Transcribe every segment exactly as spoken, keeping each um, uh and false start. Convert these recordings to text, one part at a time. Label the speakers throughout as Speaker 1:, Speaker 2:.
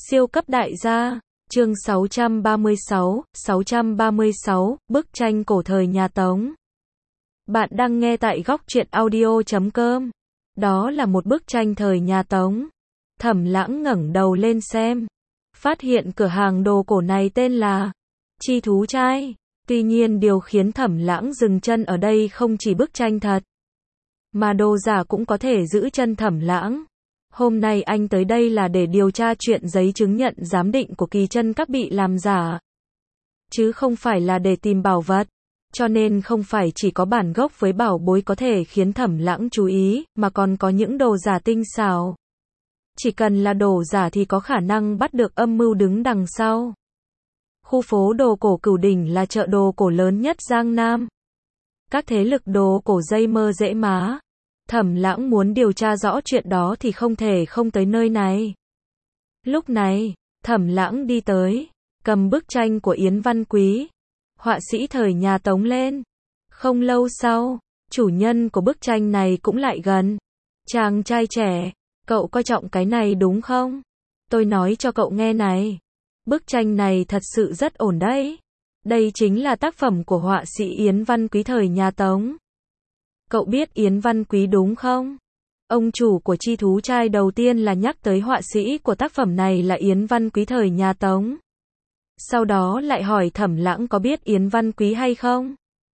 Speaker 1: Siêu cấp đại gia, chương sáu trăm ba mươi sáu, sáu trăm ba mươi sáu, bức tranh cổ thời nhà Tống. Bạn đang nghe tại góc truyện audio chấm com. Đó là một bức tranh thời nhà Tống. Thẩm Lãng ngẩng đầu lên xem, phát hiện cửa hàng đồ cổ này tên là Chi Thú Trai. Tuy nhiên điều khiến Thẩm Lãng dừng chân ở đây không chỉ bức tranh thật, mà đồ giả cũng có thể giữ chân Thẩm Lãng. Hôm nay anh tới đây là để điều tra chuyện giấy chứng nhận giám định của Kỳ Chân Các bị làm giả, chứ không phải là để tìm bảo vật. Cho nên không phải chỉ có bản gốc với bảo bối có thể khiến Thẩm Lãng chú ý, mà còn có những đồ giả tinh xảo. Chỉ cần là đồ giả thì có khả năng bắt được âm mưu đứng đằng sau. Khu phố đồ cổ Cửu Đỉnh là chợ đồ cổ lớn nhất Giang Nam. Các thế lực đồ cổ dây mơ dễ má. Thẩm Lãng muốn điều tra rõ chuyện đó thì không thể không tới nơi này. Lúc này, Thẩm Lãng đi tới, cầm bức tranh của Yến Văn Quý, họa sĩ thời nhà Tống lên. Không lâu sau, chủ nhân của bức tranh này cũng lại gần. Chàng trai trẻ, cậu coi trọng cái này đúng không? Tôi nói cho cậu nghe này, bức tranh này thật sự rất ổn đấy. Đây chính là tác phẩm của họa sĩ Yến Văn Quý thời nhà Tống. Cậu biết Yến Văn Quý đúng không? Ông chủ của Chi Thú Trai đầu tiên là nhắc tới họa sĩ của tác phẩm này là Yến Văn Quý thời nhà Tống. Sau đó lại hỏi Thẩm Lãng có biết Yến Văn Quý hay không?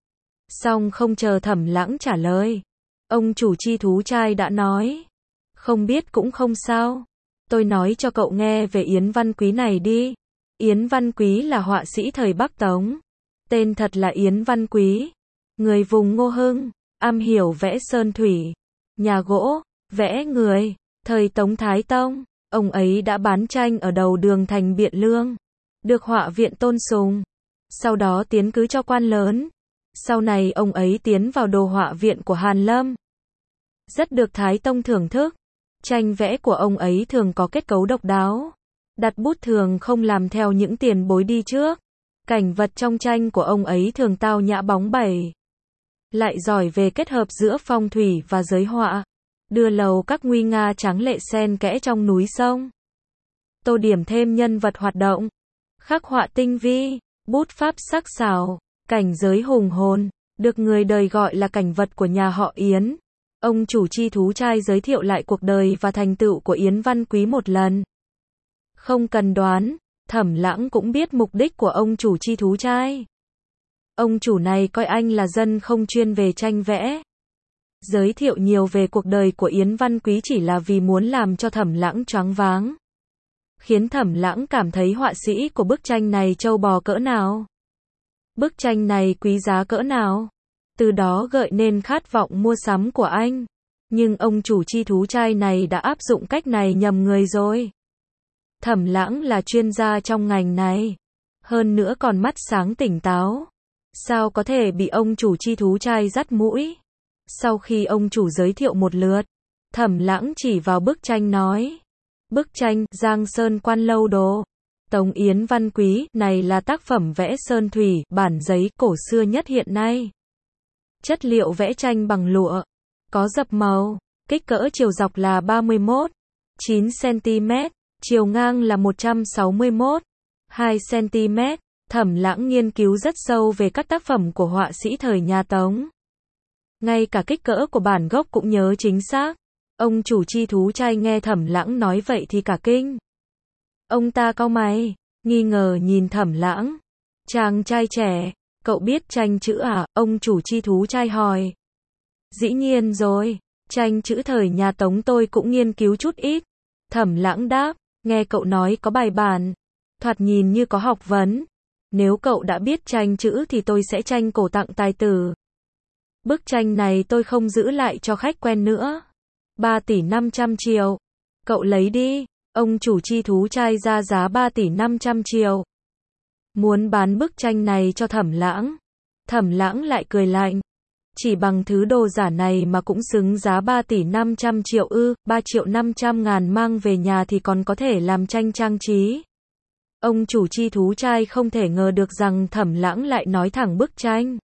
Speaker 1: Xong không chờ Thẩm Lãng trả lời, ông chủ Chi Thú Trai đã nói, không biết cũng không sao. Tôi nói cho cậu nghe về Yến Văn Quý này đi. Yến Văn Quý là họa sĩ thời Bắc Tống. Tên thật là Yến Văn Quý. Người vùng Ngô Hưng, am hiểu vẽ sơn thủy, nhà gỗ, vẽ người. Thời Tống Thái Tông, ông ấy đã bán tranh ở đầu đường thành Biện Lương, được họa viện tôn sùng. Sau đó tiến cử cho quan lớn. Sau này ông ấy tiến vào đồ họa viện của Hàn Lâm, rất được Thái Tông thưởng thức. Tranh vẽ của ông ấy thường có kết cấu độc đáo, đặt bút thường không làm theo những tiền bối đi trước. Cảnh vật trong tranh của ông ấy thường tao nhã bóng bẩy, lại giỏi về kết hợp giữa phong thủy và giới họa, đưa lầu các nguy nga tráng lệ xen kẽ trong núi sông. Tô điểm thêm nhân vật hoạt động, khắc họa tinh vi, bút pháp sắc sảo, cảnh giới hùng hồn, được người đời gọi là cảnh vật của nhà họ Yến. Ông chủ Chi Thú Trai giới thiệu lại cuộc đời và thành tựu của Yến Văn Quý một lần. Không cần đoán, Thẩm Lãng cũng biết mục đích của ông chủ Chi Thú Trai. Ông chủ này coi anh là dân không chuyên về tranh vẽ. Giới thiệu nhiều về cuộc đời của Yến Văn Quý chỉ là vì muốn làm cho Thẩm Lãng choáng váng, khiến Thẩm Lãng cảm thấy họa sĩ của bức tranh này trâu bò cỡ nào, bức tranh này quý giá cỡ nào. Từ đó gợi nên khát vọng mua sắm của anh. Nhưng ông chủ Chi Thú Trai này đã áp dụng cách này nhầm người rồi. Thẩm Lãng là chuyên gia trong ngành này, hơn nữa còn mắt sáng tỉnh táo, sao có thể bị ông chủ Chi Thú Trai dắt mũi. Sau khi ông chủ giới thiệu một lượt, Thẩm Lãng chỉ vào bức tranh nói, bức tranh Giang Sơn Quan Lâu Đồ Tống Yến Văn Quý này là tác phẩm vẽ sơn thủy, bản giấy cổ xưa nhất hiện nay. Chất liệu vẽ tranh bằng lụa, có dập màu, kích cỡ chiều dọc là ba mươi mốt phẩy chín xăng-ti-mét, chiều ngang là một trăm sáu mươi mốt phẩy hai xăng-ti-mét. Thẩm Lãng nghiên cứu rất sâu về các tác phẩm của họa sĩ thời nhà Tống. Ngay cả kích cỡ của bản gốc cũng nhớ chính xác. Ông chủ Chi Thú Trai nghe Thẩm Lãng nói vậy thì cả kinh. Ông ta cau mày, nghi ngờ nhìn Thẩm Lãng. Chàng trai trẻ, cậu biết tranh chữ à? Ông chủ Chi Thú Trai hỏi. Dĩ nhiên rồi, tranh chữ thời nhà Tống tôi cũng nghiên cứu chút ít. Thẩm Lãng đáp, nghe cậu nói có bài bản, thoạt nhìn như có học vấn. Nếu cậu đã biết tranh chữ thì tôi sẽ tranh cổ tặng tài tử. Bức tranh này tôi không giữ lại cho khách quen nữa. ba tỷ năm trăm triệu. Cậu lấy đi. Ông chủ Chi Thú Trai ra giá ba tỷ năm trăm triệu. Muốn bán bức tranh này cho Thẩm Lãng. Thẩm Lãng lại cười lạnh. Chỉ bằng thứ đồ giả này mà cũng xứng giá ba tỷ năm trăm triệu ư? ba triệu năm trăm ngàn mang về nhà thì còn có thể làm tranh trang trí. Ông chủ Chi Thú Trai không thể ngờ được rằng Thẩm Lãng lại nói thẳng bức tranh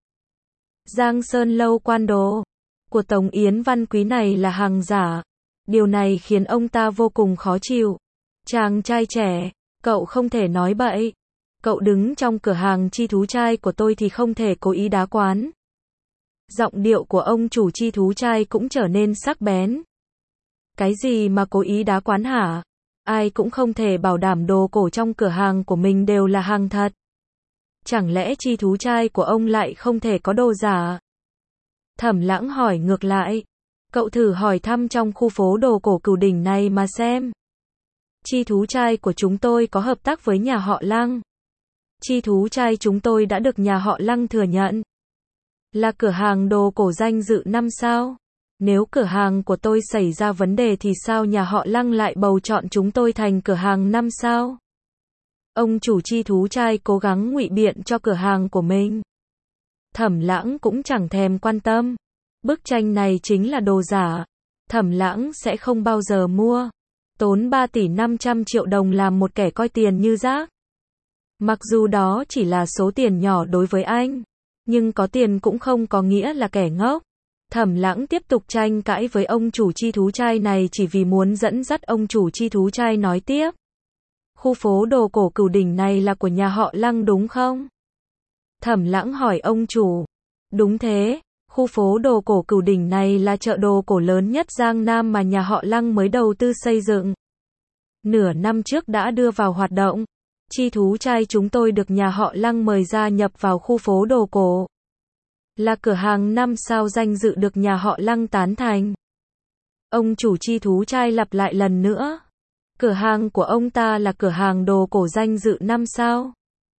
Speaker 1: Giang Sơn Lâu Quan Đồ của Tống Yến Văn Quý này là hàng giả. Điều này khiến ông ta vô cùng khó chịu. Chàng trai trẻ, cậu không thể nói bậy. Cậu đứng trong cửa hàng chi thú trai của tôi thì không thể cố ý đá quán. Giọng điệu của ông chủ chi thú trai cũng trở nên sắc bén. Cái gì mà cố ý đá quán hả? Ai cũng không thể bảo đảm đồ cổ trong cửa hàng của mình đều là hàng thật. Chẳng lẽ chi thú trai của ông lại không thể có đồ giả? Thẩm Lãng hỏi ngược lại. Cậu thử hỏi thăm trong khu phố đồ cổ Cửu Đỉnh này mà xem. Chi thú trai của chúng tôi có hợp tác với nhà họ Lăng. Chi thú trai chúng tôi đã được nhà họ Lăng thừa nhận. Là cửa hàng đồ cổ danh dự năm sao? Nếu cửa hàng của tôi xảy ra vấn đề thì sao nhà họ Lăng lại bầu chọn chúng tôi thành cửa hàng năm sao? Ông chủ chi thú trai cố gắng ngụy biện cho cửa hàng của mình. Thẩm Lãng cũng chẳng thèm quan tâm. Bức tranh này chính là đồ giả. Thẩm Lãng sẽ không bao giờ mua. Tốn ba tỷ năm trăm triệu đồng làm một kẻ coi tiền như rác. Mặc dù đó chỉ là số tiền nhỏ đối với anh. Nhưng có tiền cũng không có nghĩa là kẻ ngốc. Thẩm Lãng tiếp tục tranh cãi với ông chủ chi thú trai này chỉ vì muốn dẫn dắt ông chủ chi thú trai nói tiếp. Khu phố đồ cổ Cửu Đỉnh này là của nhà họ Lăng đúng không? Thẩm Lãng hỏi ông chủ. Đúng thế, khu phố đồ cổ Cửu Đỉnh này là chợ đồ cổ lớn nhất Giang Nam mà nhà họ Lăng mới đầu tư xây dựng. Nửa năm trước đã đưa vào hoạt động. Chi thú trai chúng tôi được nhà họ Lăng mời gia nhập vào khu phố đồ cổ. Là cửa hàng năm sao danh dự được nhà họ Lăng tán thành. Ông chủ chi thú trai lặp lại lần nữa. Cửa hàng của ông ta là cửa hàng đồ cổ danh dự năm sao.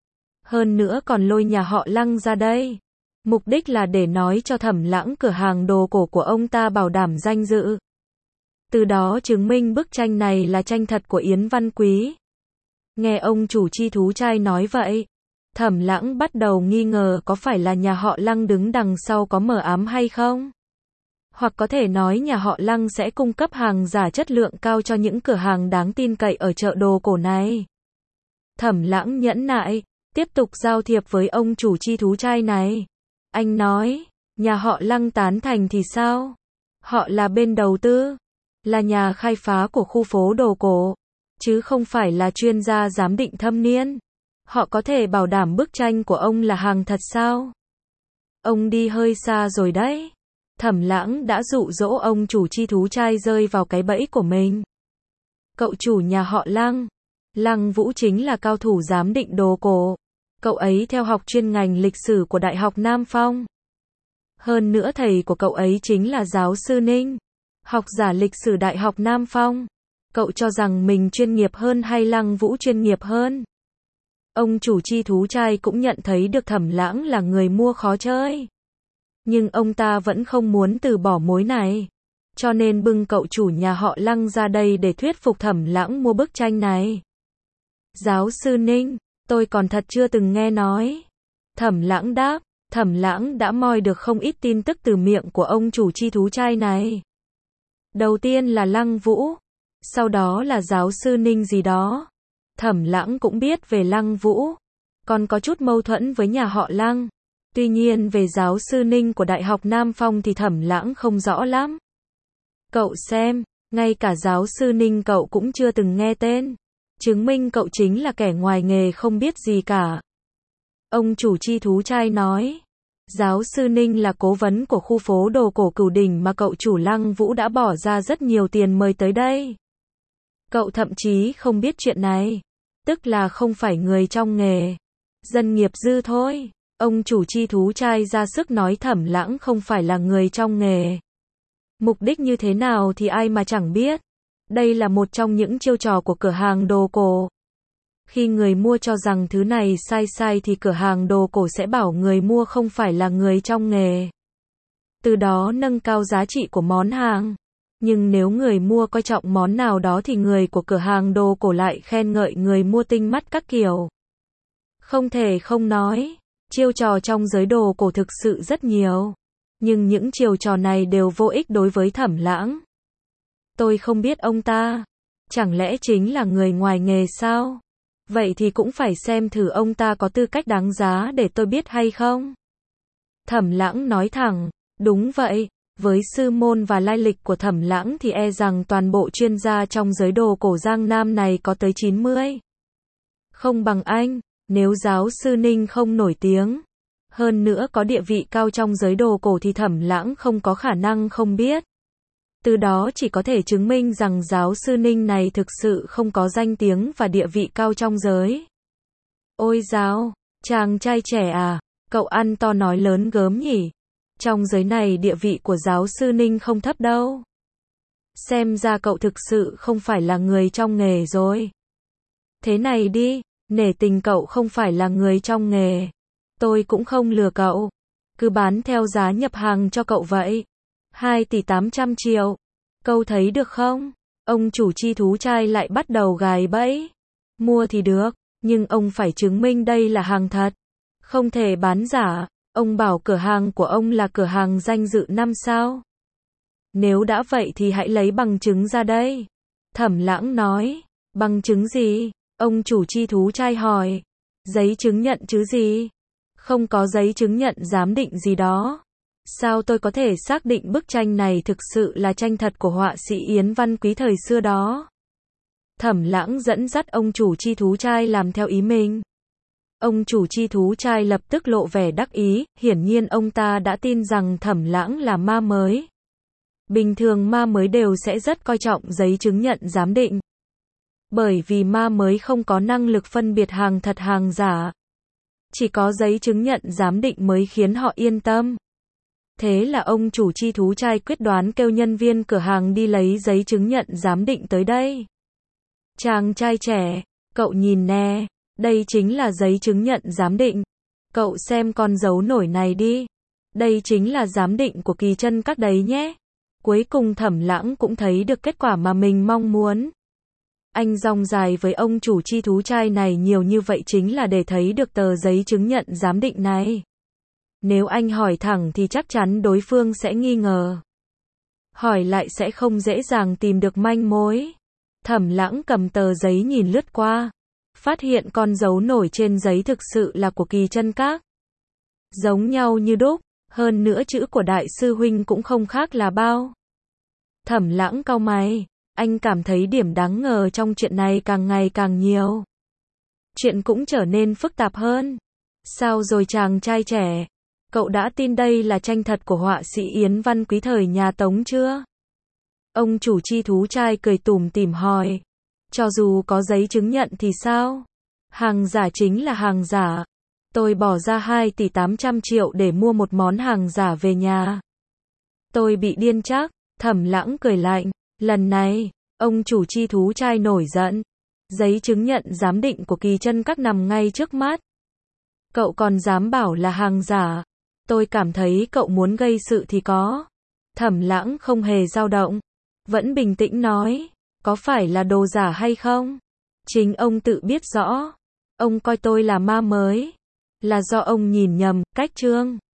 Speaker 1: Hơn nữa còn lôi nhà họ Lăng ra đây. Mục đích là để nói cho Thẩm Lãng cửa hàng đồ cổ của ông ta bảo đảm danh dự. Từ đó chứng minh bức tranh này là tranh thật của Yến Văn Quý. Nghe ông chủ chi thú trai nói vậy, Thẩm Lãng bắt đầu nghi ngờ có phải là nhà họ Lăng đứng đằng sau có mờ ám hay không? Hoặc có thể nói nhà họ Lăng sẽ cung cấp hàng giả chất lượng cao cho những cửa hàng đáng tin cậy ở chợ đồ cổ này. Thẩm Lãng nhẫn nại, tiếp tục giao thiệp với ông chủ chi thú trai này. Anh nói, nhà họ Lăng tán thành thì sao? Họ là bên đầu tư, là nhà khai phá của khu phố đồ cổ, chứ không phải là chuyên gia giám định thâm niên. Họ có thể bảo đảm bức tranh của ông là hàng thật sao? Ông đi hơi xa rồi đấy. Thẩm Lãng đã dụ dỗ ông chủ chi thú trai rơi vào cái bẫy của mình. Cậu chủ nhà họ Lăng, Lăng Vũ chính là cao thủ giám định đồ cổ. Cậu ấy theo học chuyên ngành lịch sử của Đại học Nam Phong. Hơn nữa thầy của cậu ấy chính là giáo sư Ninh, học giả lịch sử Đại học Nam Phong. Cậu cho rằng mình chuyên nghiệp hơn hay Lăng Vũ chuyên nghiệp hơn? Ông chủ chi thú trai cũng nhận thấy được Thẩm Lãng là người mua khó chơi. Nhưng ông ta vẫn không muốn từ bỏ mối này. Cho nên bưng cậu chủ nhà họ Lăng ra đây để thuyết phục Thẩm Lãng mua bức tranh này. Giáo sư Ninh, tôi còn thật chưa từng nghe nói. Thẩm Lãng đáp, Thẩm Lãng đã moi được không ít tin tức từ miệng của ông chủ chi thú trai này. Đầu tiên là Lăng Vũ, sau đó là giáo sư Ninh gì đó. Thẩm Lãng cũng biết về Lăng Vũ, còn có chút mâu thuẫn với nhà họ Lăng. Tuy nhiên về giáo sư Ninh của Đại học Nam Phong thì Thẩm Lãng không rõ lắm. Cậu xem, ngay cả giáo sư Ninh cậu cũng chưa từng nghe tên. Chứng minh cậu chính là kẻ ngoài nghề không biết gì cả. Ông chủ chi thú trai nói, giáo sư Ninh là cố vấn của khu phố đồ cổ Cửu Đỉnh mà cậu chủ Lăng Vũ đã bỏ ra rất nhiều tiền mời tới đây. Cậu thậm chí không biết chuyện này, tức là không phải người trong nghề. Dân nghiệp dư thôi. Ông chủ chi thú trai ra sức nói Thẩm Lãng không phải là người trong nghề. Mục đích như thế nào thì ai mà chẳng biết. Đây là một trong những chiêu trò của cửa hàng đồ cổ. Khi người mua cho rằng thứ này sai sai thì cửa hàng đồ cổ sẽ bảo người mua không phải là người trong nghề. Từ đó nâng cao giá trị của món hàng. Nhưng nếu người mua coi trọng món nào đó thì người của cửa hàng đồ cổ lại khen ngợi người mua tinh mắt các kiểu. Không thể không nói, chiêu trò trong giới đồ cổ thực sự rất nhiều. Nhưng những chiêu trò này đều vô ích đối với Thẩm Lãng. Tôi không biết ông ta. Chẳng lẽ chính là người ngoài nghề sao? Vậy thì cũng phải xem thử ông ta có tư cách đáng giá để tôi biết hay không? Thẩm Lãng nói thẳng, đúng vậy, Với sư môn và lai lịch của Thẩm Lãng thì e rằng toàn bộ chuyên gia trong giới đồ cổ Giang Nam này có tới chín mươi. Không bằng anh, nếu giáo sư Ninh không nổi tiếng, hơn nữa có địa vị cao trong giới đồ cổ thì Thẩm Lãng không có khả năng không biết. Từ đó chỉ có thể chứng minh rằng giáo sư Ninh này thực sự không có danh tiếng và địa vị cao trong giới. Ôi giáo, chàng trai trẻ à, cậu ăn to nói lớn gớm nhỉ. Trong giới này địa vị của giáo sư Ninh không thấp đâu. Xem ra cậu thực sự không phải là người trong nghề rồi. Thế này đi, nể tình cậu không phải là người trong nghề. Tôi cũng không lừa cậu. Cứ bán theo giá nhập hàng cho cậu vậy. hai tỷ tám trăm triệu. Câu thấy được không? Ông chủ chi thú trai lại bắt đầu gài bẫy. Mua thì được, nhưng ông phải chứng minh đây là hàng thật. Không thể bán giả. Ông bảo cửa hàng của ông là cửa hàng danh dự năm sao. Nếu đã vậy thì hãy lấy bằng chứng ra đây. Thẩm Lãng nói. Bằng chứng gì? Ông chủ chi thú trai hỏi. Giấy chứng nhận chứ gì? Không có giấy chứng nhận giám định gì đó. Sao tôi có thể xác định bức tranh này thực sự là tranh thật của họa sĩ Yến Văn Quý thời xưa đó? Thẩm Lãng dẫn dắt ông chủ chi thú trai làm theo ý mình. Ông chủ chi thú trai lập tức lộ vẻ đắc ý, hiển nhiên ông ta đã tin rằng Thẩm Lãng là ma mới. Bình thường ma mới đều sẽ rất coi trọng giấy chứng nhận giám định. Bởi vì ma mới không có năng lực phân biệt hàng thật hàng giả. Chỉ có giấy chứng nhận giám định mới khiến họ yên tâm. Thế là ông chủ chi thú trai quyết đoán kêu nhân viên cửa hàng đi lấy giấy chứng nhận giám định tới đây. Chàng trai trẻ, cậu nhìn nè, đây chính là giấy chứng nhận giám định. Cậu xem con dấu nổi này đi. Đây chính là giám định của Kỳ Chân Các đấy nhé. Cuối cùng Thẩm Lãng cũng thấy được kết quả mà mình mong muốn. Anh dòng dài với ông chủ chi thú trai này nhiều như vậy chính là để thấy được tờ giấy chứng nhận giám định này. Nếu anh hỏi thẳng thì chắc chắn đối phương sẽ nghi ngờ. Hỏi lại sẽ không dễ dàng tìm được manh mối. Thẩm Lãng cầm tờ giấy nhìn lướt qua. Phát hiện con dấu nổi trên giấy thực sự là của Kỳ Chân Các. Giống nhau như đúc, hơn nữa chữ của đại sư huynh cũng không khác là bao. Thẩm Lãng cau mày, anh cảm thấy điểm đáng ngờ trong chuyện này càng ngày càng nhiều. Chuyện cũng trở nên phức tạp hơn. Sao rồi chàng trai trẻ? Cậu đã tin đây là tranh thật của họa sĩ Yến Văn Quý thời nhà Tống chưa? Ông chủ chi thú trai cười tủm tỉm hỏi. Cho dù có giấy chứng nhận thì sao? Hàng giả chính là hàng giả. Tôi bỏ ra hai tỷ tám trăm triệu để mua một món hàng giả về nhà. Tôi bị điên chắc. Thẩm Lãng cười lạnh. Lần này, ông chủ chi thú trai nổi giận. Giấy chứng nhận giám định của Kỳ Chân Các nằm ngay trước mắt. Cậu còn dám bảo là hàng giả. Tôi cảm thấy cậu muốn gây sự thì có. Thẩm Lãng không hề dao động. Vẫn bình tĩnh nói. Có phải là đồ giả hay không? Chính ông tự biết rõ. Ông coi tôi là ma mới. Là do ông nhìn nhầm, cách chương.